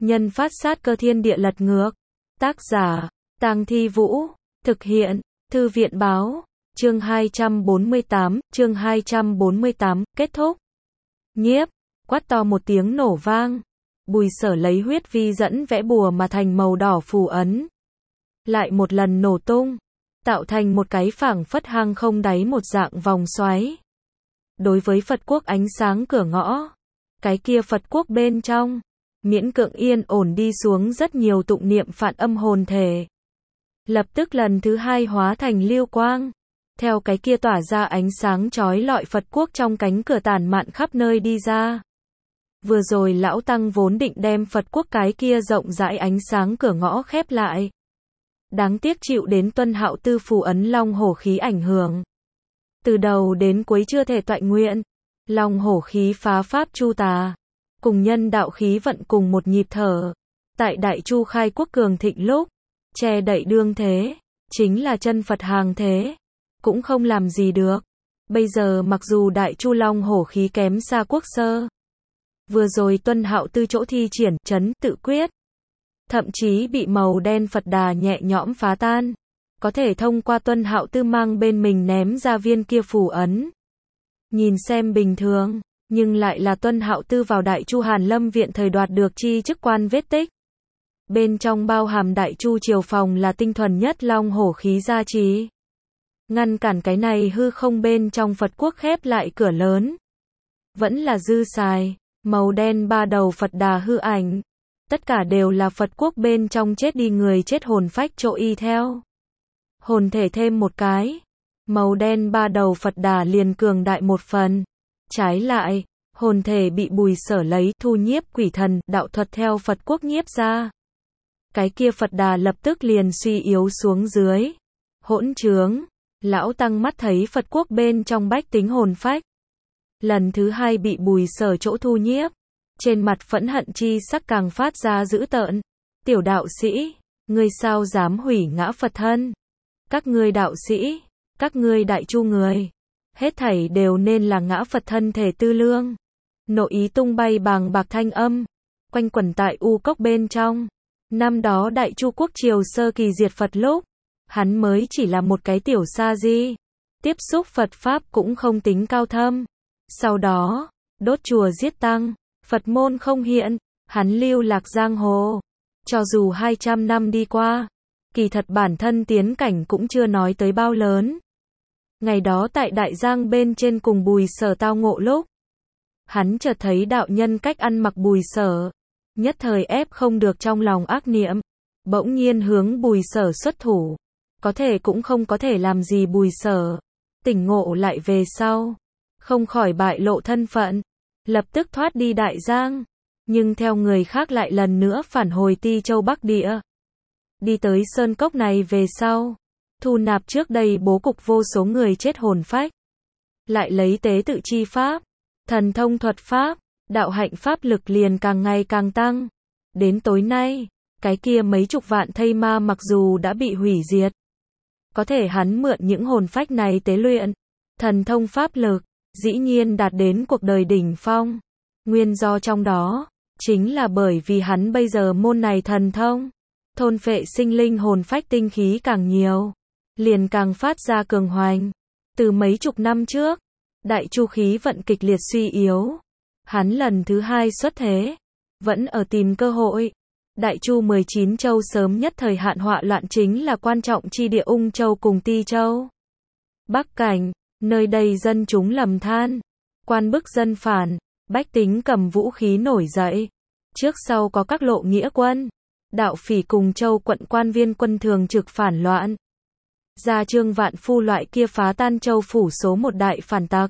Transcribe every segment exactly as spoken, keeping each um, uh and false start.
Nhân phát sát cơ thiên địa lật ngược. Tác giả, Tang Thi Vũ. Thực hiện, Thư viện báo. Chương hai trăm bốn mươi tám, chương hai trăm bốn mươi tám, kết thúc. Nhiếp, quát to một tiếng nổ vang. Bùi Sở lấy huyết vi dẫn vẽ bùa mà thành màu đỏ phù ấn. Lại một lần nổ tung, tạo thành một cái phảng phất hang không đáy một dạng vòng xoáy. Đối với Phật quốc ánh sáng cửa ngõ, cái kia Phật quốc bên trong, miễn cưỡng yên ổn đi xuống rất nhiều tụng niệm phản âm hồn thể. Lập tức lần thứ hai hóa thành lưu quang, theo cái kia tỏa ra ánh sáng chói lọi Phật quốc trong cánh cửa tản mạn khắp nơi đi ra. Vừa rồi lão tăng vốn định đem Phật quốc cái kia rộng rãi ánh sáng cửa ngõ khép lại. Đáng tiếc chịu đến Tuân Hạo Tư phù ấn long hổ khí ảnh hưởng. Từ đầu đến cuối chưa thể toại nguyện. Long hổ khí phá pháp chu tà, cùng nhân đạo khí vận cùng một nhịp thở. Tại Đại Chu khai quốc cường thịnh lúc, che đậy đương thế, chính là chân Phật hàng thế, cũng không làm gì được. Bây giờ mặc dù Đại Chu long hổ khí kém xa quốc sơ, vừa rồi Tuân Hạo Tư chỗ thi triển trấn tự quyết, thậm chí bị màu đen Phật đà nhẹ nhõm phá tan. Có thể thông qua Tuân Hạo Tư mang bên mình ném ra viên kia phù ấn. Nhìn xem bình thường, nhưng lại là Tuân Hạo Tư vào Đại Chu Hàn Lâm viện thời đoạt được chi chức quan vết tích. Bên trong bao hàm Đại Chu triều phòng là tinh thuần nhất long hổ khí gia trì. Ngăn cản cái này hư không bên trong Phật quốc khép lại cửa lớn. Vẫn là dư xài, màu đen ba đầu Phật đà hư ảnh. Tất cả đều là Phật quốc bên trong chết đi người chết hồn phách chỗ y theo. Hồn thể thêm một cái, màu đen ba đầu Phật đà liền cường đại một phần. Trái lại, hồn thể bị Bùi Sở lấy thu nhiếp quỷ thần đạo thuật theo Phật quốc nhiếp ra. Cái kia Phật đà lập tức liền suy yếu xuống dưới. Hỗn trướng, lão tăng mắt thấy Phật quốc bên trong bách tính hồn phách. Lần thứ hai bị Bùi Sở chỗ thu nhiếp. Trên mặt phẫn hận chi sắc càng phát ra dữ tợn. Tiểu đạo sĩ, ngươi sao dám hủy ngã Phật thân? Các ngươi đạo sĩ, các ngươi Đại Chu người, hết thảy đều nên là ngã Phật thân thể tư lương. Nội ý tung bay bàng bạc thanh âm, quanh quẩn tại u cốc bên trong. Năm đó Đại Chu quốc triều sơ kỳ diệt Phật lúc, hắn mới chỉ là một cái tiểu sa di, tiếp xúc Phật pháp cũng không tính cao thâm. Sau đó, đốt chùa giết tăng, Phật môn không hiện, hắn lưu lạc giang hồ. Cho dù hai trăm năm đi qua, kỳ thật bản thân tiến cảnh cũng chưa nói tới bao lớn. Ngày đó tại Đại Giang bên trên cùng Bùi Sở tao ngộ lúc, hắn chợt thấy đạo nhân cách ăn mặc Bùi Sở, nhất thời ép không được trong lòng ác niệm, bỗng nhiên hướng Bùi Sở xuất thủ, có thể cũng không có thể làm gì Bùi Sở. Tỉnh ngộ lại về sau, không khỏi bại lộ thân phận, lập tức thoát đi Đại Giang, nhưng theo người khác lại lần nữa phản hồi Ti Châu Bắc Địa. Đi tới sơn cốc này về sau, thu nạp trước đây bố cục vô số người chết hồn phách. Lại lấy tế tự chi pháp, thần thông thuật pháp, đạo hạnh pháp lực liền càng ngày càng tăng. Đến tối nay, cái kia mấy chục vạn thây ma mặc dù đã bị hủy diệt, có thể hắn mượn những hồn phách này tế luyện thần thông pháp lực, dĩ nhiên đạt đến cuộc đời đỉnh phong. Nguyên do trong đó, chính là bởi vì hắn bây giờ môn này thần thông, thôn phệ sinh linh hồn phách tinh khí càng nhiều, liền càng phát ra cường hoành. Từ mấy chục năm trước, Đại Chu khí vận kịch liệt suy yếu, hắn lần thứ hai xuất thế, vẫn ở tìm cơ hội. Đại Chu mười chín châu sớm nhất thời hạn họa loạn chính là quan trọng chi địa Ung Châu cùng Ti Châu. Bắc Cảnh, nơi đây dân chúng lầm than, quan bức dân phản, bách tính cầm vũ khí nổi dậy. Trước sau có các lộ nghĩa quân, đạo phỉ cùng châu quận quan viên quân thường trực phản loạn. Gia Trương Vạn Phu loại kia phá tan châu phủ số một đại phản tặc.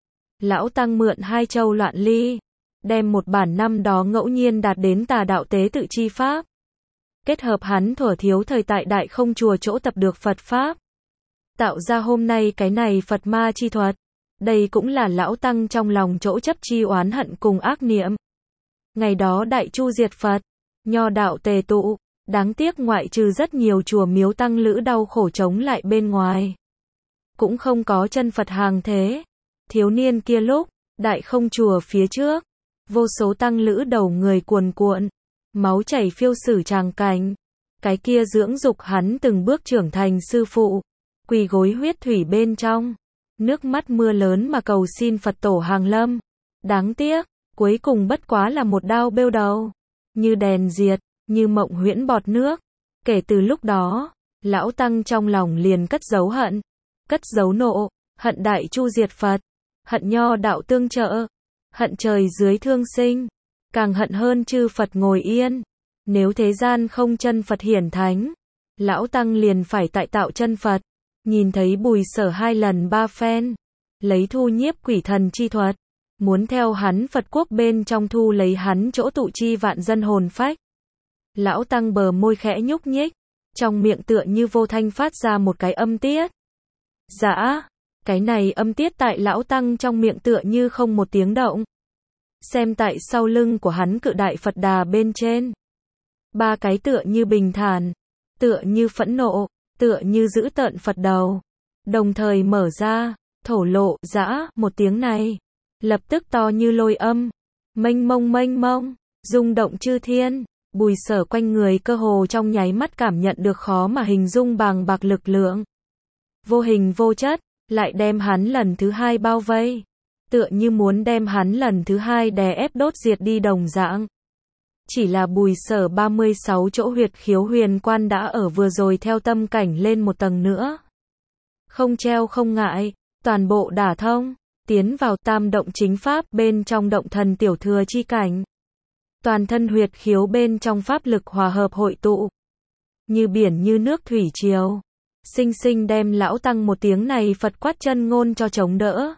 Lão tăng mượn hai châu loạn ly, đem một bản năm đó ngẫu nhiên đạt đến tà đạo tế tự chi pháp. Kết hợp hắn thuở thiếu thời tại Đại Không chùa chỗ tập được Phật pháp, tạo ra hôm nay cái này Phật ma chi thuật. Đây cũng là lão tăng trong lòng chỗ chấp chi oán hận cùng ác niệm. Ngày đó Đại Chu diệt Phật, nho đạo tề tụ, đáng tiếc ngoại trừ rất nhiều chùa miếu tăng lữ đau khổ chống lại bên ngoài, cũng không có chân Phật hàng thế. Thiếu niên kia lúc, Đại Không chùa phía trước, vô số tăng lữ đầu người cuồn cuộn, máu chảy phiêu sử tràng cảnh. Cái kia dưỡng dục hắn từng bước trưởng thành sư phụ, quỳ gối huyết thủy bên trong, nước mắt mưa lớn mà cầu xin Phật tổ hàng lâm. Đáng tiếc, cuối cùng bất quá là một đao bêu đầu, như đèn diệt, như mộng huyễn bọt nước. Kể từ lúc đó, lão tăng trong lòng liền cất giấu hận, cất giấu nộ, hận đại chu diệt Phật, hận nho đạo tương trợ, hận trời dưới thương sinh, càng hận hơn chư Phật ngồi yên. Nếu thế gian không chân Phật hiển thánh, lão tăng liền phải tại tạo chân Phật. Nhìn thấy Bùi Sở hai lần ba phen, lấy thu nhiếp quỷ thần chi thuật, muốn theo hắn Phật quốc bên trong thu lấy hắn chỗ tụ chi vạn dân hồn phách. Lão tăng bờ môi khẽ nhúc nhích, trong miệng tựa như vô thanh phát ra một cái âm tiết. Dã, cái này âm tiết tại lão tăng trong miệng tựa như không một tiếng động. Xem tại sau lưng của hắn cự đại Phật đà bên trên. Ba cái tựa như bình thản, tựa như phẫn nộ, tựa như giữ tợn Phật đầu. Đồng thời mở ra, thổ lộ, dã, một tiếng này. Lập tức to như lôi âm, mênh mông mênh mông, rung động chư thiên. Bùi Sở quanh người cơ hồ trong nháy mắt cảm nhận được khó mà hình dung bàng bạc lực lượng. Vô hình vô chất, lại đem hắn lần thứ hai bao vây. Tựa như muốn đem hắn lần thứ hai đè ép đốt diệt đi đồng dạng. Chỉ là Bùi Sở ba mươi sáu chỗ huyệt khiếu huyền quan đã ở vừa rồi theo tâm cảnh lên một tầng nữa. Không treo không ngại, toàn bộ đả thông, tiến vào tam động chính pháp bên trong động thần tiểu thừa chi cảnh. Toàn thân huyệt khiếu bên trong pháp lực hòa hợp hội tụ. Như biển như nước thủy triều. Sinh sinh đem lão tăng một tiếng này Phật quát chân ngôn cho chống đỡ.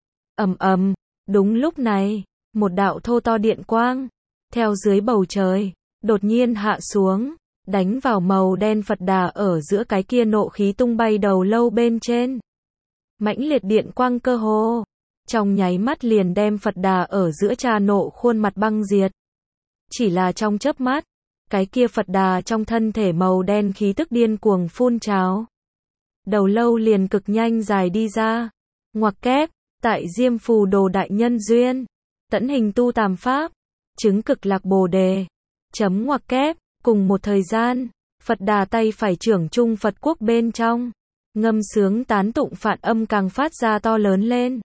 Ầm ầm, đúng lúc này, một đạo thô to điện quang, theo dưới bầu trời, đột nhiên hạ xuống, đánh vào màu đen Phật đà ở giữa cái kia nộ khí tung bay đầu lâu bên trên. Mãnh liệt điện quang cơ hồ, trong nháy mắt liền đem Phật đà ở giữa trà nộ khuôn mặt băng diệt. Chỉ là trong chớp mắt, cái kia Phật đà trong thân thể màu đen khí tức điên cuồng phun trào. Đầu lâu liền cực nhanh dài đi ra, ngoặc kép, tại Diêm Phù Đồ đại nhân duyên, tẫn hình tu tàm pháp, chứng cực lạc bồ đề, chấm ngoặc kép, cùng một thời gian, Phật đà tay phải trưởng trung Phật quốc bên trong, ngâm sướng tán tụng phạn âm càng phát ra to lớn lên.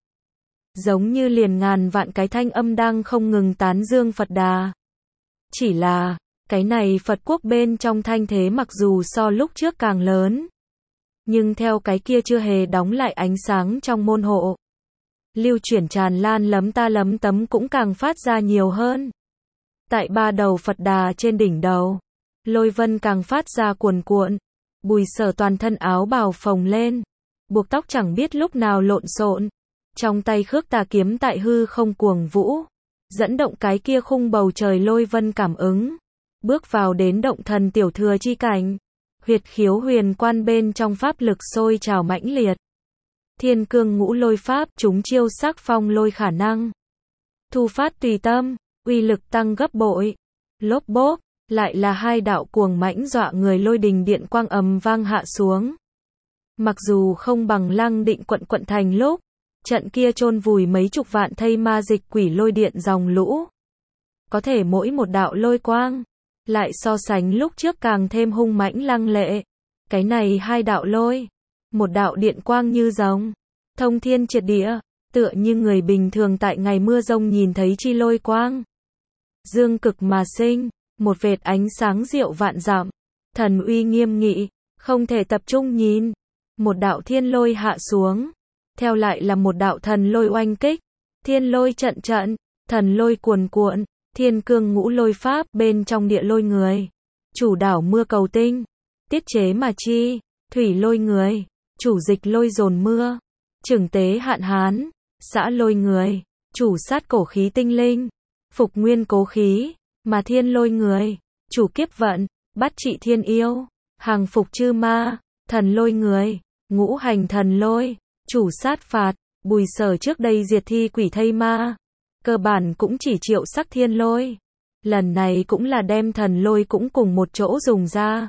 Giống như liền ngàn vạn cái thanh âm đang không ngừng tán dương Phật đà. Chỉ là, cái này Phật quốc bên trong thanh thế mặc dù so lúc trước càng lớn, nhưng theo cái kia chưa hề đóng lại ánh sáng trong môn hộ. Lưu chuyển tràn lan lấm ta lấm tấm cũng càng phát ra nhiều hơn. Tại ba đầu Phật đà trên đỉnh đầu, lôi vân càng phát ra cuồn cuộn. Bùi Sở toàn thân áo bào phồng lên, buộc tóc chẳng biết lúc nào lộn xộn, trong tay khước tà kiếm tại hư không cuồng vũ, dẫn động cái kia khung bầu trời lôi vân cảm ứng, bước vào đến động thần tiểu thừa chi cảnh. Huyệt khiếu huyền quan bên trong pháp lực sôi trào mãnh liệt. Thiên cương ngũ lôi pháp, chúng chiêu sắc phong lôi khả năng. Thu phát tùy tâm, uy lực tăng gấp bội. Lốp bốp, lại là hai đạo cuồng mãnh dọa người lôi đình điện quang ầm vang hạ xuống. Mặc dù không bằng Lăng Định quận quận thành lúc, trận kia chôn vùi mấy chục vạn thây ma dịch quỷ lôi điện dòng lũ. Có thể mỗi một đạo lôi quang, lại so sánh lúc trước càng thêm hung mãnh lăng lệ. Cái này hai đạo lôi, một đạo điện quang như rồng, thông thiên triệt địa, tựa như người bình thường tại ngày mưa rông nhìn thấy chi lôi quang. Dương cực mà sinh, một vệt ánh sáng diệu vạn dặm, thần uy nghiêm nghị, không thể tập trung nhìn. Một đạo thiên lôi hạ xuống, theo lại là một đạo thần lôi oanh kích, thiên lôi trận trận, thần lôi cuồn cuộn. Thiên cương ngũ lôi pháp bên trong địa lôi người, chủ đảo mưa cầu tinh, tiết chế mà chi, thủy lôi người, chủ dịch lôi dồn mưa, trưởng tế hạn hán, xã lôi người, chủ sát cổ khí tinh linh, phục nguyên cố khí, mà thiên lôi người, chủ kiếp vận, bắt trị thiên yêu, hàng phục chư ma, thần lôi người, ngũ hành thần lôi, chủ sát phạt. Bùi Sở trước đây diệt thi quỷ thây ma, cơ bản cũng chỉ triệu sắc thiên lôi. Lần này cũng là đem thần lôi cũng cùng một chỗ dùng ra.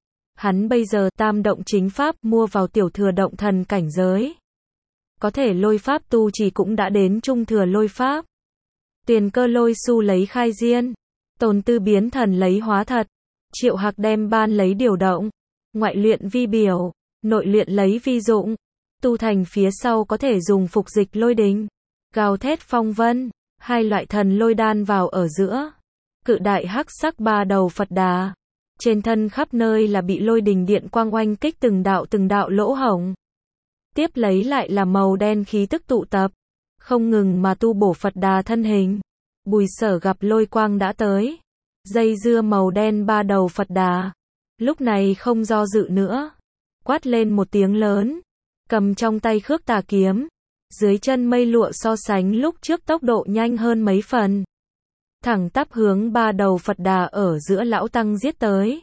Hắn bây giờ tam động chính pháp mua vào tiểu thừa động thần cảnh giới. Có thể lôi pháp tu chỉ cũng đã đến trung thừa lôi pháp. Tiền cơ lôi su lấy khai diên. Tồn Tư biến thần lấy hóa thật. Triệu Hạc đem ban lấy điều động. Ngoại luyện vi biểu. Nội luyện lấy vi dụng. Tu thành phía sau có thể dùng phục dịch lôi đình. Gào thét phong vân. Hai loại thần lôi đan vào ở giữa. Cự đại hắc sắc ba đầu Phật Đà. Trên thân khắp nơi là bị lôi đình điện quang oanh kích từng đạo từng đạo lỗ hổng. Tiếp lấy lại là màu đen khí tức tụ tập. Không ngừng mà tu bổ Phật Đà thân hình. Bùi Sở gặp lôi quang đã tới. Dây dưa màu đen ba đầu Phật Đà. Lúc này không do dự nữa. Quát lên một tiếng lớn. Cầm trong tay Khước Tà kiếm. Dưới chân mây lụa so sánh lúc trước tốc độ nhanh hơn mấy phần. Thẳng tắp hướng ba đầu Phật Đà ở giữa lão tăng giết tới.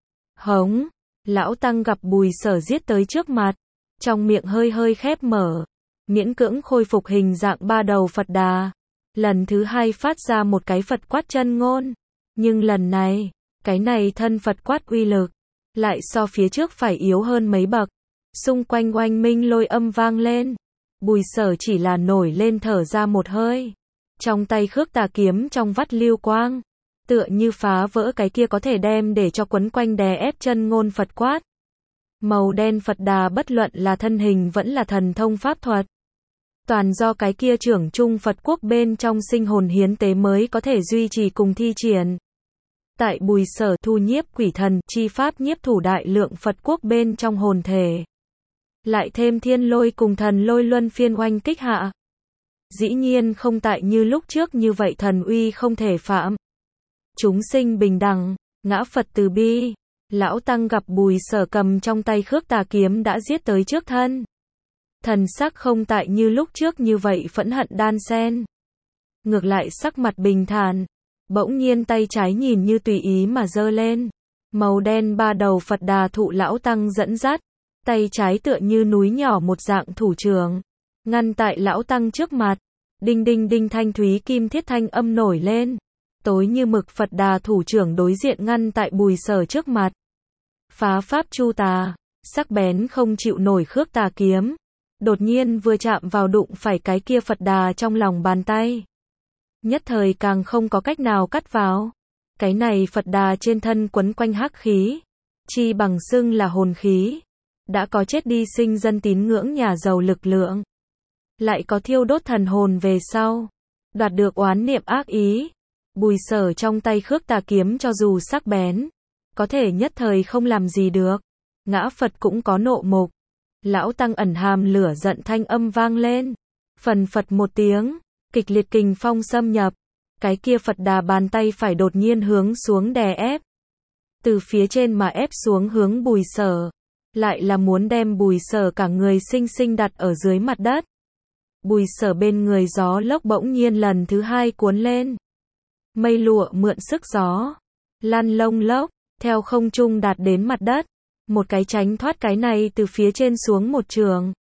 Hống. Lão tăng gặp Bùi Sở giết tới trước mặt. Trong miệng hơi hơi khép mở. Miễn cưỡng khôi phục hình dạng ba đầu Phật Đà. Lần thứ hai phát ra một cái Phật quát chân ngôn. Nhưng lần này, cái này thân Phật quát uy lực, lại so phía trước phải yếu hơn mấy bậc. Xung quanh oanh minh lôi âm vang lên. Bùi Sở chỉ là nổi lên thở ra một hơi. Trong tay Khước Tà kiếm trong vắt lưu quang. Tựa như phá vỡ cái kia có thể đem để cho quấn quanh đè ép chân ngôn Phật quát. Màu đen Phật Đà bất luận là thân hình vẫn là thần thông pháp thuật. Toàn do cái kia trưởng trung Phật quốc bên trong sinh hồn hiến tế mới có thể duy trì cùng thi triển. Tại Bùi Sở thu nhiếp quỷ thần chi pháp nhiếp thủ đại lượng Phật quốc bên trong hồn thể. Lại thêm thiên lôi cùng thần lôi luân phiên oanh kích hạ. Dĩ nhiên không tại như lúc trước như vậy thần uy không thể phạm. Chúng sinh bình đẳng, ngã Phật từ bi. Lão tăng gặp Bùi Sở cầm trong tay Khước Tà kiếm đã giết tới trước thân. Thần sắc không tại như lúc trước như vậy phẫn hận đan xen. Ngược lại sắc mặt bình thản. Bỗng nhiên tay trái nhìn như tùy ý mà giơ lên. Màu đen ba đầu Phật Đà thụ lão tăng dẫn dắt. Tay trái tựa như núi nhỏ một dạng thủ trưởng. Ngăn tại lão tăng trước mặt. Đinh đinh đinh thanh thúy kim thiết thanh âm nổi lên. Tối như mực Phật Đà thủ trưởng đối diện ngăn tại Bùi Sở trước mặt. Phá pháp chu tà. Sắc bén không chịu nổi Khước Tà kiếm. Đột nhiên vừa chạm vào đụng phải cái kia Phật Đà trong lòng bàn tay. Nhất thời càng không có cách nào cắt vào. Cái này Phật Đà trên thân quấn quanh hắc khí. Chi bằng xưng là hồn khí. Đã có chết đi sinh dân tín ngưỡng nhà giàu lực lượng. Lại có thiêu đốt thần hồn về sau. Đoạt được oán niệm ác ý. Bùi Sở trong tay Khước Tà kiếm cho dù sắc bén. Có thể nhất thời không làm gì được. Ngã Phật cũng có nộ mục. Lão tăng ẩn hàm lửa giận thanh âm vang lên. Phần phật một tiếng. Kịch liệt kình phong xâm nhập. Cái kia Phật Đà bàn tay phải đột nhiên hướng xuống đè ép. Từ phía trên mà ép xuống hướng Bùi Sở. Lại là muốn đem Bùi Sở cả người sinh sinh đặt ở dưới mặt đất. Bùi Sở bên người gió lốc bỗng nhiên lần thứ hai cuốn lên. Mây lụa mượn sức gió. Lăn lông lốc. Theo không trung đạt đến mặt đất. Một cái tránh thoát cái này từ phía trên xuống một trường.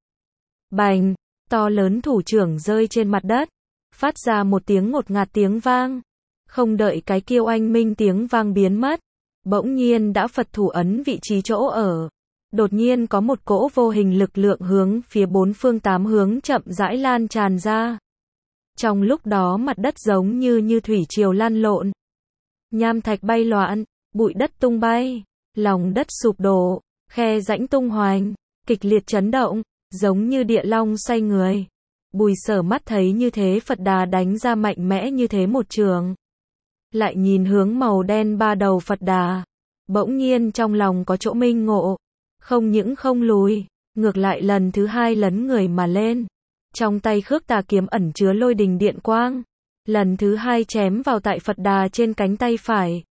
Bành. To lớn thủ trưởng rơi trên mặt đất. Phát ra một tiếng ngột ngạt tiếng vang. Không đợi cái kêu oanh minh tiếng vang biến mất. Bỗng nhiên đã Phật thủ ấn vị trí chỗ ở. Đột nhiên có một cỗ vô hình lực lượng hướng phía bốn phương tám hướng chậm rãi lan tràn ra. Trong lúc đó mặt đất giống như như thủy triều lan lộn. Nham thạch bay loạn, bụi đất tung bay, lòng đất sụp đổ, khe rãnh tung hoành, kịch liệt chấn động, giống như địa long xoay người. Bùi Sở mắt thấy như thế Phật Đà đánh ra mạnh mẽ như thế một trường. Lại nhìn hướng màu đen ba đầu Phật Đà. Bỗng nhiên trong lòng có chỗ minh ngộ. Không những không lùi, ngược lại lần thứ hai lấn người mà lên. Trong tay Khước Tà kiếm ẩn chứa lôi đình điện quang. Lần thứ hai chém vào tại Phật Đà trên cánh tay phải.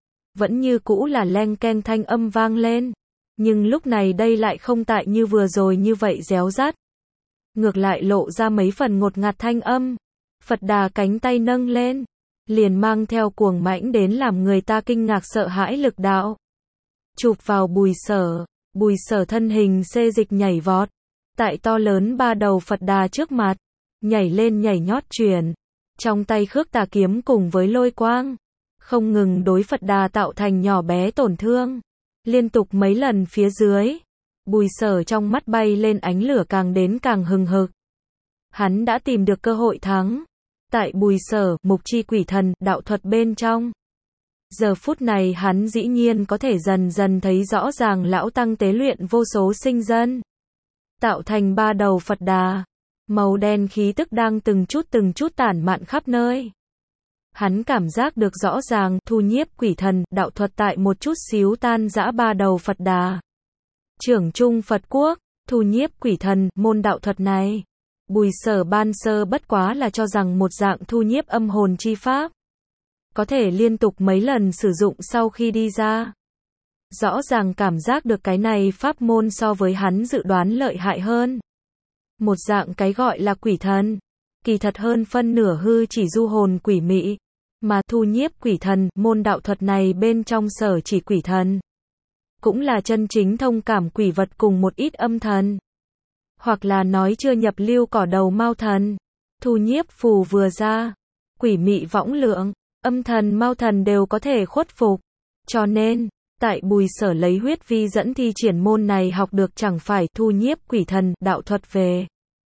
Vẫn như cũ là leng keng thanh âm vang lên. Nhưng lúc này đây lại không tại như vừa rồi như vậy réo rắt. Ngược lại lộ ra mấy phần ngột ngạt thanh âm. Phật Đà cánh tay nâng lên. Liền mang theo cuồng mãnh đến làm người ta kinh ngạc sợ hãi lực đạo. Chụp vào Bùi Sở. Bùi Sở thân hình xê dịch nhảy vọt. Tại to lớn ba đầu Phật Đà trước mặt. Nhảy lên nhảy nhót chuyển. Trong tay Khước Tà kiếm cùng với lôi quang. Không ngừng đối Phật Đà tạo thành nhỏ bé tổn thương. Liên tục mấy lần phía dưới. Bùi Sở trong mắt bay lên ánh lửa càng đến càng hừng hực. Hắn đã tìm được cơ hội thắng. Tại Bùi Sở, mục chi quỷ thần, đạo thuật bên trong. Giờ phút này hắn dĩ nhiên có thể dần dần thấy rõ ràng lão tăng tế luyện vô số sinh dân, tạo thành ba đầu Phật Đà, màu đen khí tức đang từng chút từng chút tản mạn khắp nơi. Hắn cảm giác được rõ ràng, thu nhiếp quỷ thần, đạo thuật tại một chút xíu tan rã ba đầu Phật Đà. Trưởng trung Phật quốc, thu nhiếp quỷ thần, môn đạo thuật này. Bùi Sở ban sơ bất quá là cho rằng một dạng thu nhiếp âm hồn chi pháp. Có thể liên tục mấy lần sử dụng sau khi đi ra. Rõ ràng cảm giác được cái này pháp môn so với hắn dự đoán lợi hại hơn. Một dạng cái gọi là quỷ thần. Kỳ thật hơn phân nửa hư chỉ du hồn quỷ mị. Mà thu nhiếp quỷ thần, môn đạo thuật này bên trong sở chỉ quỷ thần. Cũng là chân chính thông cảm quỷ vật cùng một ít âm thần. Hoặc là nói chưa nhập lưu cỏ đầu mao thần. Thu nhiếp phù vừa ra. Quỷ mị võng lượng, âm thần mao thần đều có thể khuất phục. Cho nên, tại Bùi Sở lấy huyết vi dẫn thi triển môn này học được chẳng phải thu nhiếp quỷ thần, đạo thuật về.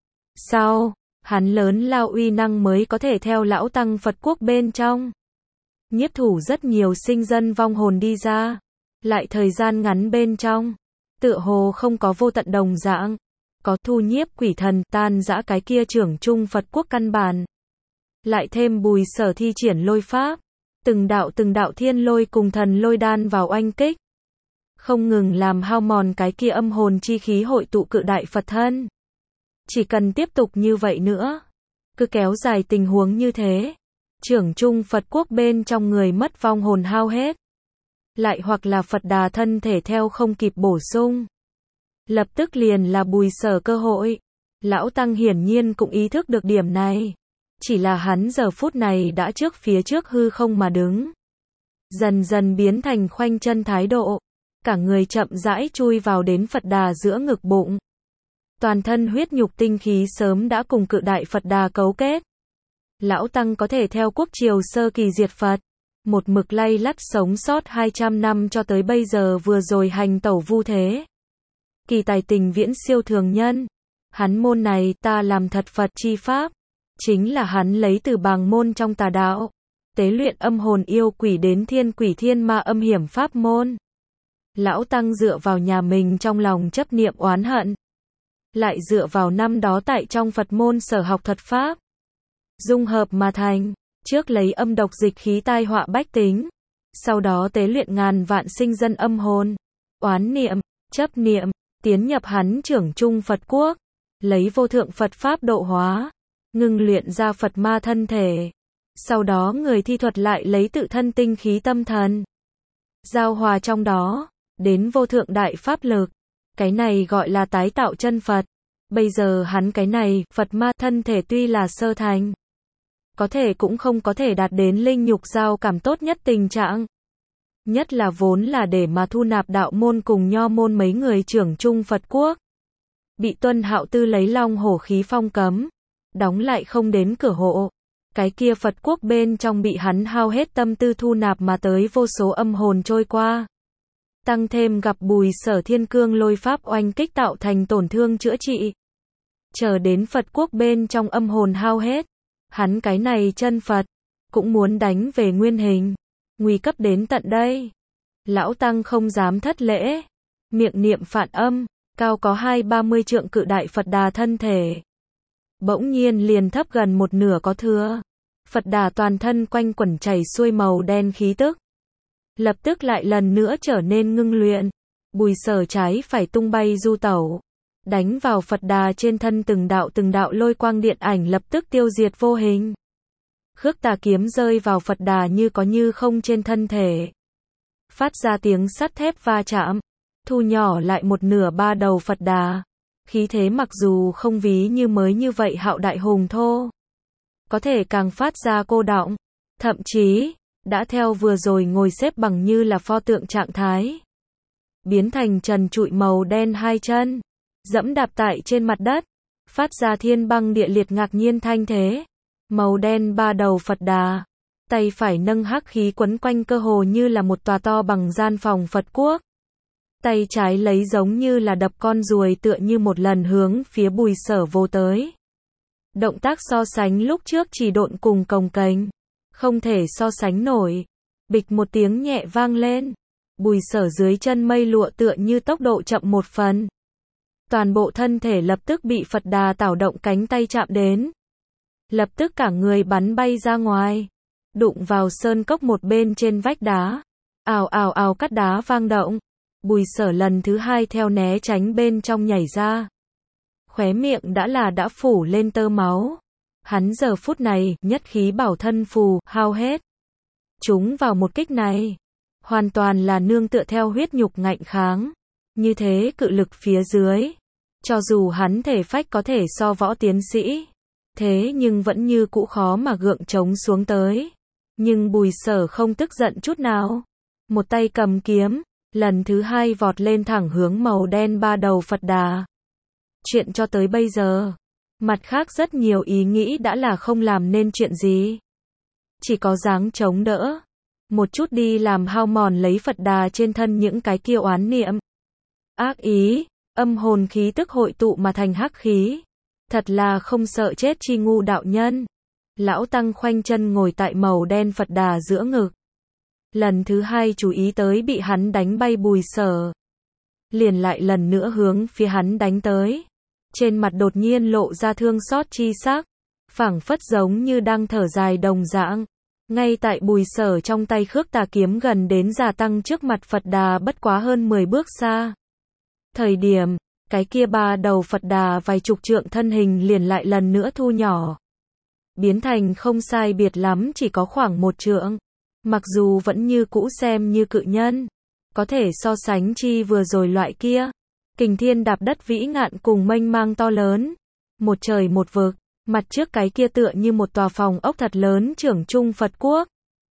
Sau, hắn lớn lao uy năng mới có thể theo lão tăng Phật quốc bên trong. Nhiếp thủ rất nhiều sinh dân vong hồn đi ra. Lại thời gian ngắn bên trong. Tựa hồ không có vô tận đồng dạng. Có thu nhiếp quỷ thần tan dã cái kia trưởng trung Phật quốc căn bản. Lại thêm Bùi Sở thi triển lôi pháp. Từng đạo từng đạo thiên lôi cùng thần lôi đan vào oanh kích. Không ngừng làm hao mòn cái kia âm hồn chi khí hội tụ cự đại Phật thân. Chỉ cần tiếp tục như vậy nữa. Cứ kéo dài tình huống như thế. Trưởng trung Phật quốc bên trong người mất vong hồn hao hết. Lại hoặc là Phật Đà thân thể theo không kịp bổ sung. Lập tức liền là Bùi Sở cơ hội. Lão Tăng hiển nhiên cũng ý thức được điểm này. Chỉ là hắn giờ phút này đã trước phía trước hư không mà đứng. Dần dần biến thành khoanh chân thái độ. Cả người chậm rãi chui vào đến Phật Đà giữa ngực bụng. Toàn thân huyết nhục tinh khí sớm đã cùng cự đại Phật Đà cấu kết. Lão Tăng có thể theo quốc triều sơ kỳ diệt Phật. Một mực lay lắt sống sót hai trăm năm cho tới bây giờ vừa rồi hành tẩu vu thế. Kỳ tài tình viễn siêu thường nhân. Hắn môn này ta làm thật Phật chi pháp. Chính là hắn lấy từ bàng môn trong tà đạo. Tế luyện âm hồn yêu quỷ đến thiên quỷ thiên ma âm hiểm pháp môn. Lão Tăng dựa vào nhà mình trong lòng chấp niệm oán hận. Lại dựa vào năm đó tại trong Phật môn sở học thuật pháp. Dung hợp mà thành. Trước lấy âm độc dịch khí tai họa bách tính. Sau đó tế luyện ngàn vạn sinh dân âm hồn. Oán niệm, chấp niệm, tiến nhập hắn trưởng trung Phật quốc. Lấy vô thượng Phật pháp độ hóa. Ngưng luyện ra Phật ma thân thể. Sau đó người thi thuật lại lấy tự thân tinh khí tâm thần. Giao hòa trong đó. Đến vô thượng đại pháp lực. Cái này gọi là tái tạo chân Phật. Bây giờ hắn cái này, Phật ma thân thể tuy là sơ thành. Có thể cũng không có thể đạt đến linh nhục giao cảm tốt nhất tình trạng. Nhất là vốn là để mà thu nạp đạo môn cùng nho môn mấy người trưởng trung Phật quốc. Bị Tuân Hạo Tư lấy long hổ khí phong cấm. Đóng lại không đến cửa hộ. Cái kia Phật quốc bên trong bị hắn hao hết tâm tư thu nạp mà tới vô số âm hồn trôi qua. Tăng thêm gặp Bùi Sở thiên cương lôi pháp oanh kích tạo thành tổn thương chữa trị. Chờ đến Phật quốc bên trong âm hồn hao hết. Hắn cái này chân Phật. Cũng muốn đánh về nguyên hình. Nguy cấp đến tận đây. Lão Tăng không dám thất lễ. Miệng niệm phạn âm. Cao có hai ba mươi trượng cự đại Phật Đà thân thể. Bỗng nhiên liền thấp gần một nửa có thừa. Phật Đà toàn thân quanh quẩn chảy xuôi màu đen khí tức. Lập tức lại lần nữa trở nên ngưng luyện. Bùi Sở trái phải tung bay du tẩu. Đánh vào Phật Đà trên thân từng đạo từng đạo lôi quang điện ảnh lập tức tiêu diệt vô hình. Khước tà kiếm rơi vào Phật Đà như có như không trên thân thể. Phát ra tiếng sắt thép va chạm. Thu nhỏ lại một nửa ba đầu Phật Đà. Khí thế mặc dù không ví như mới như vậy hạo đại hùng thô. Có thể càng phát ra cô đọng. Thậm chí, đã theo vừa rồi ngồi xếp bằng như là pho tượng trạng thái. Biến thành trần trụi màu đen hai chân. Dẫm đạp tại trên mặt đất. Phát ra thiên băng địa liệt ngạc nhiên thanh thế. Màu đen ba đầu Phật Đà. Tay phải nâng hắc khí quấn quanh cơ hồ như là một tòa to bằng gian phòng Phật quốc. Tay trái lấy giống như là đập con ruồi tựa như một lần hướng phía Bùi Sở vô tới. Động tác so sánh lúc trước chỉ độn cùng cồng kềnh. Không thể so sánh nổi. Bịch một tiếng nhẹ vang lên. Bùi Sở dưới chân mây lụa tựa như tốc độ chậm một phần. Toàn bộ thân thể lập tức bị Phật Đà tảo động cánh tay chạm đến. Lập tức cả người bắn bay ra ngoài. Đụng vào sơn cốc một bên trên vách đá. Ào ào ào cắt đá vang động. Bùi Sở lần thứ hai theo né tránh bên trong nhảy ra. Khóe miệng đã là đã phủ lên tơ máu. Hắn giờ phút này, nhất khí bảo thân phù, hao hết. Chúng vào một kích này. Hoàn toàn là nương tựa theo huyết nhục ngạnh kháng. Như thế cự lực phía dưới. Cho dù hắn thể phách có thể so võ tiến sĩ. Thế nhưng vẫn như cũ khó mà gượng chống xuống tới. Nhưng Bùi Sở không tức giận chút nào. Một tay cầm kiếm. Lần thứ hai vọt lên thẳng hướng màu đen ba đầu Phật Đà. Chuyện cho tới bây giờ. Mặt khác rất nhiều ý nghĩ đã là không làm nên chuyện gì. Chỉ có dáng chống đỡ. Một chút đi làm hao mòn lấy Phật Đà trên thân những cái kia oán niệm. Ác ý, âm hồn khí tức hội tụ mà thành hắc khí. Thật là không sợ chết chi ngu đạo nhân. Lão Tăng khoanh chân ngồi tại màu đen Phật Đà giữa ngực. Lần thứ hai chú ý tới bị hắn đánh bay Bùi Sở. Liền lại lần nữa hướng phía hắn đánh tới. Trên mặt đột nhiên lộ ra thương xót chi sắc. Phảng phất giống như đang thở dài đồng dạng. Ngay tại Bùi Sở trong tay khước tà kiếm gần đến gia tăng trước mặt Phật Đà bất quá hơn mười bước xa. Thời điểm, cái kia ba đầu Phật Đà vài chục trượng thân hình liền lại lần nữa thu nhỏ. Biến thành không sai biệt lắm chỉ có khoảng một trượng. Mặc dù vẫn như cũ xem như cự nhân. Có thể so sánh chi vừa rồi loại kia. Kình thiên đạp đất vĩ ngạn cùng mênh mang to lớn. Một trời một vực. Mặt trước cái kia tựa như một tòa phòng ốc thật lớn trưởng trung Phật quốc.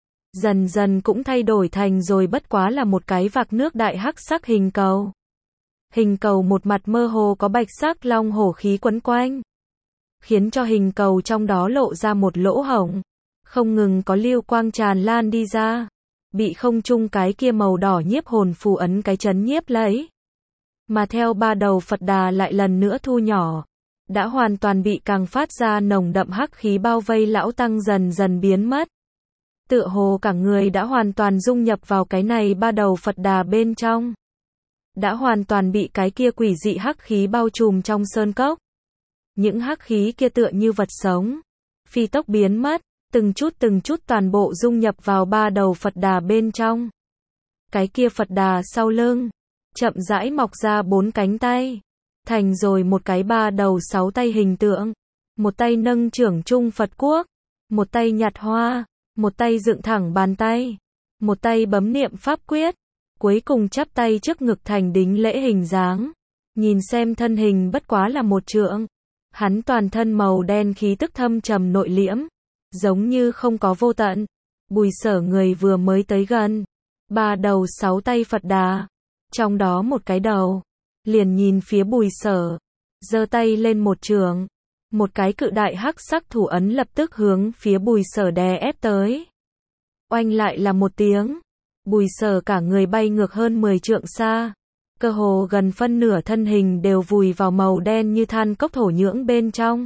Dần dần cũng thay đổi thành rồi bất quá là một cái vạc nước đại hắc sắc hình cầu. Hình cầu một mặt mơ hồ có bạch sắc long hổ khí quấn quanh. Khiến cho hình cầu trong đó lộ ra một lỗ hổng. Không ngừng có lưu quang tràn lan đi ra. Bị không trung cái kia màu đỏ nhiếp hồn phù ấn cái chấn nhiếp lấy. Mà theo ba đầu Phật Đà lại lần nữa thu nhỏ. Đã hoàn toàn bị càng phát ra nồng đậm hắc khí bao vây Lão Tăng dần dần biến mất. Tựa hồ cả người đã hoàn toàn dung nhập vào cái này ba đầu Phật Đà bên trong. Đã hoàn toàn bị cái kia quỷ dị hắc khí bao trùm trong sơn cốc. Những hắc khí kia tựa như vật sống. Phi tốc biến mất, từng chút từng chút toàn bộ dung nhập vào ba đầu Phật Đà bên trong. Cái kia Phật Đà sau lưng, chậm rãi mọc ra bốn cánh tay. Thành rồi một cái ba đầu sáu tay hình tượng. Một tay nâng trưởng trung Phật quốc. Một tay nhặt hoa. Một tay dựng thẳng bàn tay. Một tay bấm niệm pháp quyết. Cuối cùng chắp tay trước ngực thành đính lễ hình dáng. Nhìn xem thân hình bất quá là một trượng. Hắn toàn thân màu đen khí tức thâm trầm nội liễm. Giống như không có vô tận. Bùi Sở người vừa mới tới gần. Ba đầu sáu tay Phật Đà. Trong đó một cái đầu. Liền nhìn phía Bùi Sở. Giơ tay lên một trường. Một cái cự đại hắc sắc thủ ấn lập tức hướng phía Bùi Sở đè ép tới. Oanh lại là một tiếng. Bùi Sở cả người bay ngược hơn mười trượng xa. Cơ hồ gần phân nửa thân hình đều vùi vào màu đen như than cốc thổ nhưỡng bên trong.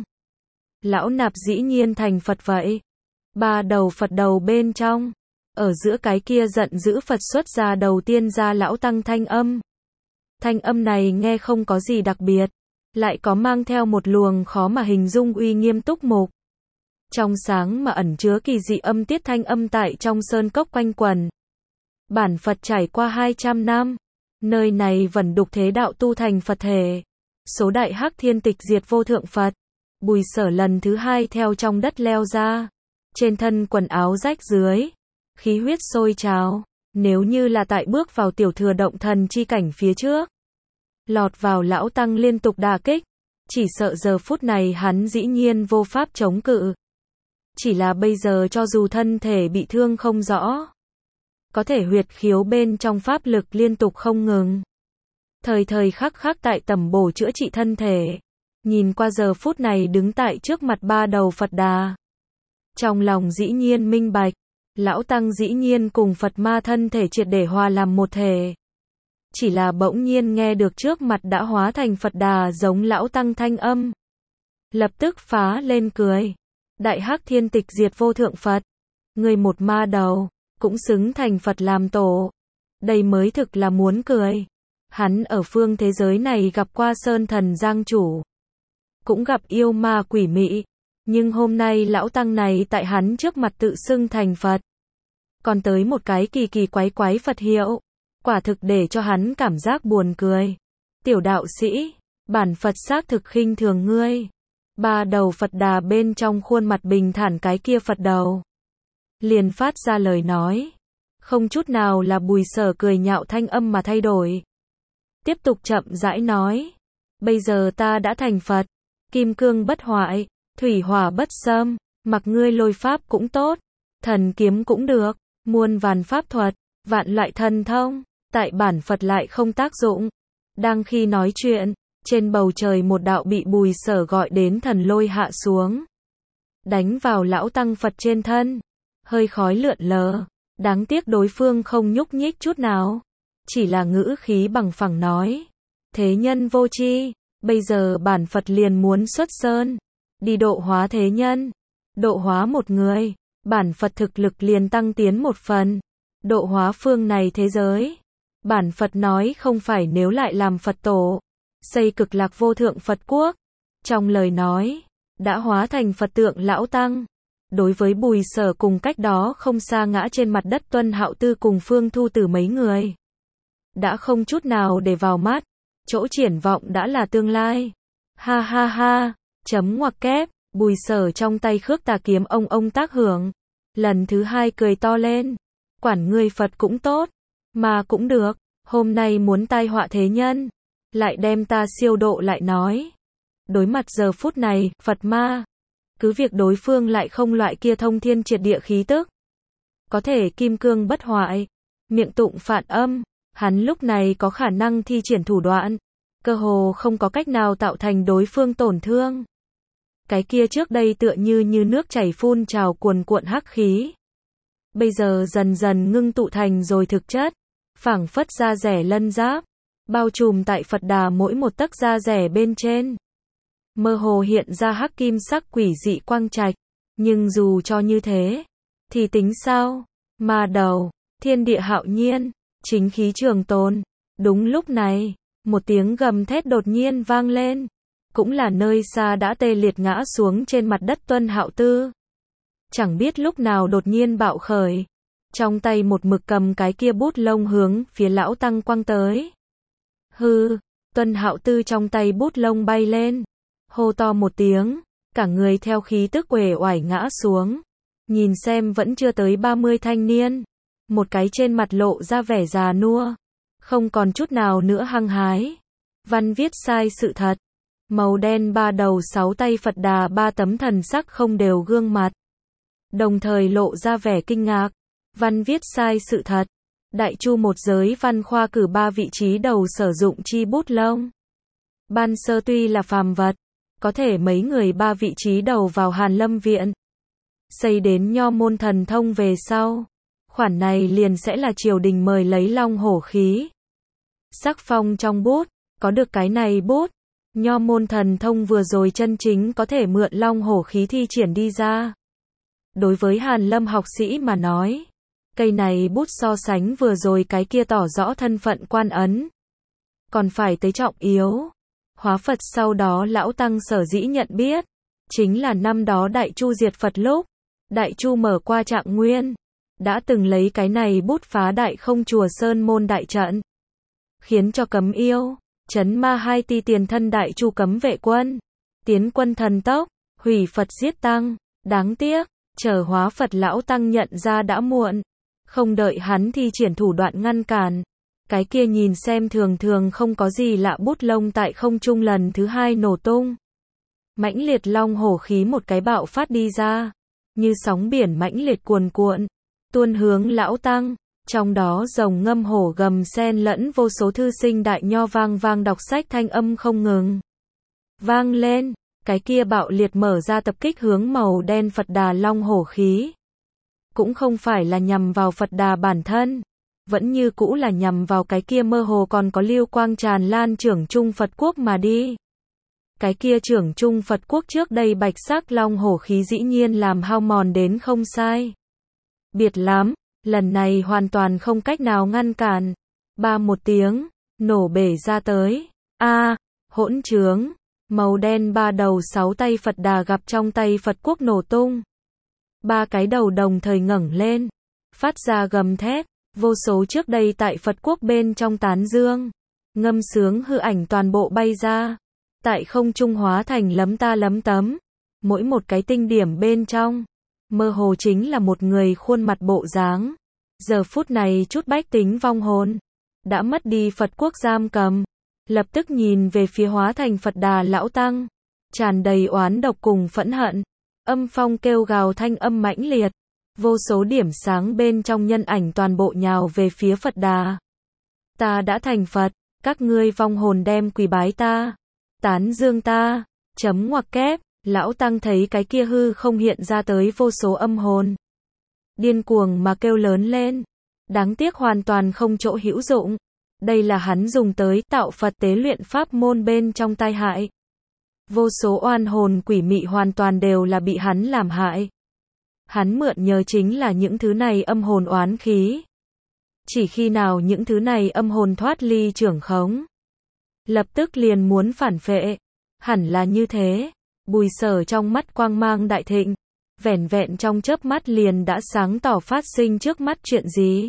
Lão nạp dĩ nhiên thành Phật vậy. Ba đầu Phật đầu bên trong. Ở giữa cái kia giận dữ Phật xuất ra đầu tiên ra Lão Tăng thanh âm. Thanh âm này nghe không có gì đặc biệt. Lại có mang theo một luồng khó mà hình dung uy nghiêm túc mục. Trong sáng mà ẩn chứa kỳ dị âm tiết thanh âm tại trong sơn cốc quanh quần. Bản Phật trải qua hai trăm năm. Nơi này vẫn đục thế đạo tu thành Phật thể. Số đại hắc thiên tịch diệt vô thượng Phật. Bùi Sở lần thứ hai theo trong đất leo ra. Trên thân quần áo rách dưới. Khí huyết sôi trào. Nếu như là tại bước vào tiểu thừa động thần chi cảnh phía trước. Lọt vào Lão Tăng liên tục đả kích. Chỉ sợ giờ phút này hắn dĩ nhiên vô pháp chống cự. Chỉ là bây giờ cho dù thân thể bị thương không rõ. Có thể huyệt khiếu bên trong pháp lực liên tục không ngừng. Thời thời khắc khắc tại tầm bổ chữa trị thân thể. Nhìn qua giờ phút này đứng tại trước mặt ba đầu Phật Đà. Trong lòng dĩ nhiên minh bạch. Lão Tăng dĩ nhiên cùng Phật ma thân thể triệt để hòa làm một thể. Chỉ là bỗng nhiên nghe được trước mặt đã hóa thành Phật Đà giống Lão Tăng thanh âm. Lập tức phá lên cười. Đại hắc thiên tịch diệt vô thượng Phật. Người một ma đầu. cũng xứng thành Phật làm tổ. Đây mới thực là muốn cười. Hắn ở phương thế giới này gặp qua sơn thần giang chủ, cũng gặp yêu ma quỷ mị, nhưng hôm nay lão tăng này tại hắn trước mặt tự xưng thành Phật, còn tới một cái kỳ kỳ quái quái Phật hiệu, quả thực để cho hắn cảm giác buồn cười. Tiểu đạo sĩ, bản Phật xác thực khinh thường ngươi. Ba đầu Phật Đà bên trong khuôn mặt bình thản cái kia Phật đầu liền phát ra lời nói, không chút nào là Bùi Sở cười nhạo thanh âm mà thay đổi. Tiếp tục chậm rãi nói, bây giờ ta đã thành Phật, kim cương bất hoại, thủy hỏa bất xâm, mặc ngươi lôi pháp cũng tốt, thần kiếm cũng được, muôn vàn pháp thuật, vạn loại thần thông, tại bản Phật lại không tác dụng. Đang khi nói chuyện, trên bầu trời một đạo bị Bùi Sở gọi đến thần lôi hạ xuống, đánh vào lão tăng Phật trên thân, hơi khói lượn lờ, đáng tiếc đối phương không nhúc nhích chút nào, chỉ là ngữ khí bằng phẳng nói, thế nhân vô tri, bây giờ bản Phật liền muốn xuất sơn, đi độ hóa thế nhân, độ hóa một người, bản Phật thực lực liền tăng tiến một phần, độ hóa phương này thế giới. Bản Phật nói không phải nếu lại làm Phật tổ, xây cực lạc vô thượng Phật quốc. Trong lời nói, đã hóa thành Phật tượng lão tăng. Đối với Bùi Sở cùng cách đó không xa ngã trên mặt đất Tuân Hạo Tư cùng Phương Thu Tử mấy người, đã không chút nào để vào mắt, chỗ triển vọng đã là tương lai. Ha ha ha, chấm ngoặc kép, Bùi Sở trong tay khước tà kiếm ông ông tác hưởng, lần thứ hai cười to lên, quản ngươi Phật cũng tốt, mà cũng được, hôm nay muốn tai họa thế nhân, lại đem ta siêu độ lại nói. Đối mặt giờ phút này, Phật ma, cứ việc đối phương lại không loại kia thông thiên triệt địa khí tức, có thể kim cương bất hoại, miệng tụng phạn âm, hắn lúc này có khả năng thi triển thủ đoạn, cơ hồ không có cách nào tạo thành đối phương tổn thương. Cái kia trước đây tựa như như nước chảy phun trào cuồn cuộn hắc khí, bây giờ dần dần ngưng tụ thành rồi thực chất, phảng phất da rẻ lân giáp, bao trùm tại Phật Đà mỗi một tấc da rẻ bên trên. Mơ hồ hiện ra hắc kim sắc quỷ dị quang trạch, nhưng dù cho như thế, thì tính sao? Ma đầu, thiên địa hạo nhiên, chính khí trường tồn. Đúng lúc này, một tiếng gầm thét đột nhiên vang lên, cũng là nơi xa đã tê liệt ngã xuống trên mặt đất Tuân Hạo Tư. Chẳng biết lúc nào đột nhiên bạo khởi, trong tay một mực cầm cái kia bút lông hướng phía lão tăng quăng tới. Hư, Tuân Hạo Tư trong tay bút lông bay lên, hô to một tiếng, cả người theo khí tức uể oải ngã xuống. Nhìn xem vẫn chưa tới ba mươi thanh niên, một cái trên mặt lộ ra vẻ già nua, không còn chút nào nữa hăng hái. Văn viết sai sự thật, màu đen ba đầu sáu tay Phật Đà ba tấm thần sắc không đều gương mặt, đồng thời lộ ra vẻ kinh ngạc. Văn viết sai sự thật, Đại Chu một giới văn khoa cử ba vị trí đầu sử dụng chi bút lông. Ban sơ tuy là phàm vật, có thể mấy người ba vị trí đầu vào Hàn Lâm Viện, xây đến nho môn thần thông về sau, khoản này liền sẽ là triều đình mời lấy long hổ khí. Sắc phong trong bút, có được cái này bút, nho môn thần thông vừa rồi chân chính có thể mượn long hổ khí thi triển đi ra. Đối với Hàn Lâm học sĩ mà nói, cây này bút so sánh vừa rồi cái kia tỏ rõ thân phận quan ấn, còn phải tới trọng yếu. Hóa Phật sau đó lão tăng sở dĩ nhận biết, chính là năm đó Đại Chu diệt Phật lúc, Đại Chu mở qua Trạng Nguyên, đã từng lấy cái này bút phá Đại Không chùa Sơn môn đại trận, khiến cho cấm yêu, trấn ma hai ti tiền thân Đại Chu cấm vệ quân, tiến quân thần tốc, hủy Phật giết tăng. Đáng tiếc, chờ Hóa Phật lão tăng nhận ra đã muộn, không đợi hắn thi triển thủ đoạn ngăn cản, cái kia nhìn xem thường thường không có gì lạ bút lông tại không trung lần thứ hai nổ tung. Mãnh liệt long hổ khí một cái bạo phát đi ra, như sóng biển mãnh liệt cuồn cuộn, tuôn hướng lão tăng, trong đó rồng ngâm hổ gầm xen lẫn vô số thư sinh đại nho vang vang đọc sách thanh âm không ngừng vang lên, cái kia bạo liệt mở ra tập kích hướng màu đen Phật Đà long hổ khí. Cũng không phải là nhằm vào Phật Đà bản thân, vẫn như cũ là nhằm vào cái kia mơ hồ còn có lưu quang tràn lan trưởng trung Phật quốc mà đi. Cái kia trưởng trung Phật quốc trước đây bạch sắc long hổ khí dĩ nhiên làm hao mòn đến không sai biệt lắm, Lần này hoàn toàn không cách nào ngăn cản. Ba một tiếng, nổ bể ra tới. A, hỗn trướng. Màu đen ba đầu sáu tay Phật Đà gặp trong tay Phật quốc nổ tung. Ba cái đầu đồng thời ngẩng lên, phát ra gầm thét. Vô số trước đây tại Phật quốc bên trong tán dương, ngâm sướng hư ảnh toàn bộ bay ra. Tại không trung hóa thành lấm ta lấm tấm. Mỗi một cái tinh điểm bên trong, mơ hồ chính là một người khuôn mặt bộ dáng. Giờ phút này chút bách tính vong hồn, đã mất đi Phật quốc giam cầm. Lập tức nhìn về phía hóa thành Phật Đà lão tăng, tràn đầy oán độc cùng phẫn hận. Âm phong kêu gào thanh âm mãnh liệt. Vô số điểm sáng bên trong nhân ảnh toàn bộ nhào về phía Phật Đà. Ta đã thành Phật, các ngươi vong hồn đem quỳ bái ta, tán dương ta, chấm ngoặc kép. Lão tăng thấy cái kia hư không hiện ra tới vô số âm hồn, điên cuồng mà kêu lớn lên. Đáng tiếc hoàn toàn không chỗ hữu dụng. Đây là hắn dùng tới tạo Phật tế luyện pháp môn bên trong tai hại. Vô số oan hồn quỷ mị hoàn toàn đều là bị hắn làm hại. Hắn mượn nhờ chính là những thứ này âm hồn oán khí. Chỉ khi nào những thứ này âm hồn thoát ly trưởng khống, lập tức liền muốn phản phệ. Hẳn là như thế. Bùi Sở trong mắt quang mang đại thịnh, vẻn vẹn trong chớp mắt liền đã sáng tỏ phát sinh trước mắt chuyện gì.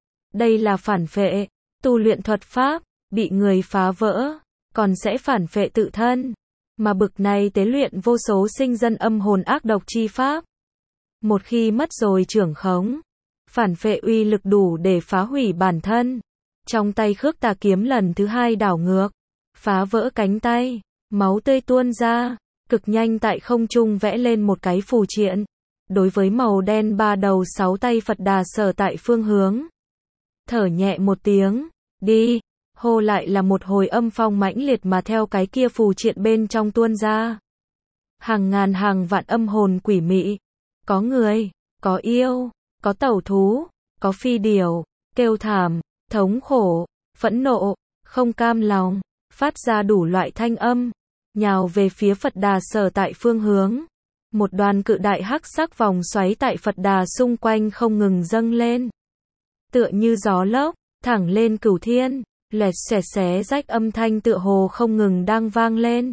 Đây là phản phệ, tu luyện thuật pháp, bị người phá vỡ, còn sẽ phản phệ tự thân. Mà bực này tế luyện vô số sinh dân âm hồn ác độc chi pháp. Một khi mất rồi trưởng khống, phản phệ uy lực đủ để phá hủy bản thân. Trong tay Khước Tà kiếm lần thứ hai đảo ngược, phá vỡ cánh tay, máu tươi tuôn ra. Cực nhanh tại không trung vẽ lên một cái phù triện. Đối với màu đen ba đầu sáu tay Phật Đà sở tại phương hướng. Thở nhẹ một tiếng, đi, hô lại là một hồi âm phong mãnh liệt mà theo cái kia phù triện bên trong tuôn ra. Hàng ngàn hàng vạn âm hồn quỷ mị. Có người, có yêu, có tẩu thú, có phi điểu, kêu thảm, thống khổ, phẫn nộ, không cam lòng, phát ra đủ loại thanh âm. Nhào về phía Phật Đà sở tại phương hướng. Một đoàn cự đại hắc sắc vòng xoáy tại Phật Đà xung quanh không ngừng dâng lên. Tựa như gió lốc, thẳng lên cửu thiên, lẹt xẹt xé rách âm thanh tựa hồ không ngừng đang vang lên.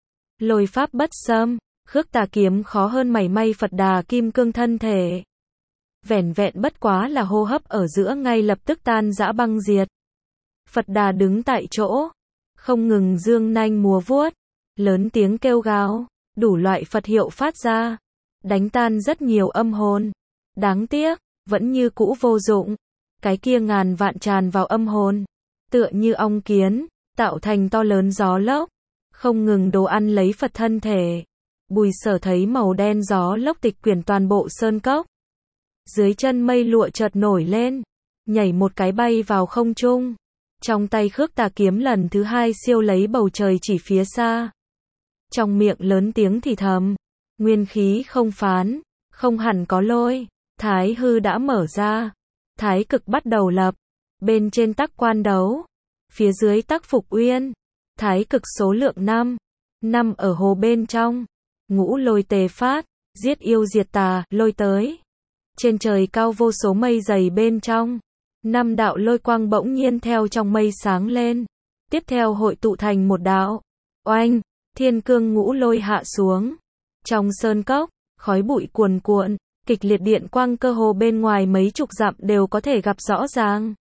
Lôi pháp bất xâm, Khước Tà kiếm khó hơn mảy may Phật Đà kim cương thân thể. Vẻn vẹn bất quá là hô hấp ở giữa ngay lập tức tan rã băng diệt. Phật Đà đứng tại chỗ, không ngừng dương nanh múa vuốt. Lớn tiếng kêu gào, đủ loại Phật hiệu phát ra, đánh tan rất nhiều âm hồn. Đáng tiếc, vẫn như cũ vô dụng. Cái kia ngàn vạn tràn vào âm hồn, tựa như ong kiến, tạo thành to lớn gió lốc, không ngừng đồ ăn lấy Phật thân thể. Bùi Sở thấy màu đen gió lốc tịch quyển toàn bộ sơn cốc. Dưới chân mây lụa chợt nổi lên, nhảy một cái bay vào không trung. Trong tay Khước Tà kiếm lần thứ hai siêu lấy bầu trời chỉ phía xa. Trong miệng lớn tiếng thì thầm, nguyên khí không phán, không hẳn có lôi, thái hư đã mở ra, thái cực bắt đầu lập, bên trên tắc quan đấu, phía dưới tắc phục uyên, thái cực số lượng năm, năm ở hồ bên trong, ngũ lôi tề phát, giết yêu diệt tà, lôi tới, trên trời cao vô số mây dày bên trong, năm đạo lôi quang bỗng nhiên theo trong mây sáng lên, tiếp theo hội tụ thành một đạo, oanh. Thiên cương ngũ lôi hạ xuống. Trong sơn cốc, khói bụi cuồn cuộn, kịch liệt điện quang cơ hồ bên ngoài mấy chục dặm đều có thể gặp rõ ràng.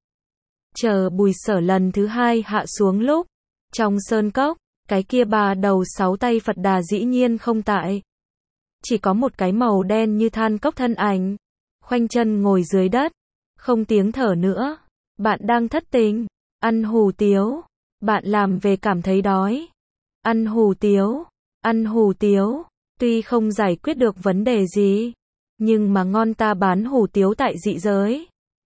Chờ Bùi Sở lần thứ hai hạ xuống lúc, trong sơn cốc, cái kia ba đầu sáu tay Phật Đà dĩ nhiên không tại. Chỉ có một cái màu đen như than cốc thân ảnh, khoanh chân ngồi dưới đất, không tiếng thở nữa. Bạn đang thất tình, ăn hủ tiếu, bạn làm về cảm thấy đói. Ăn hủ tiếu, ăn hủ tiếu, tuy không giải quyết được vấn đề gì, nhưng mà ngon ta bán hủ tiếu tại dị giới.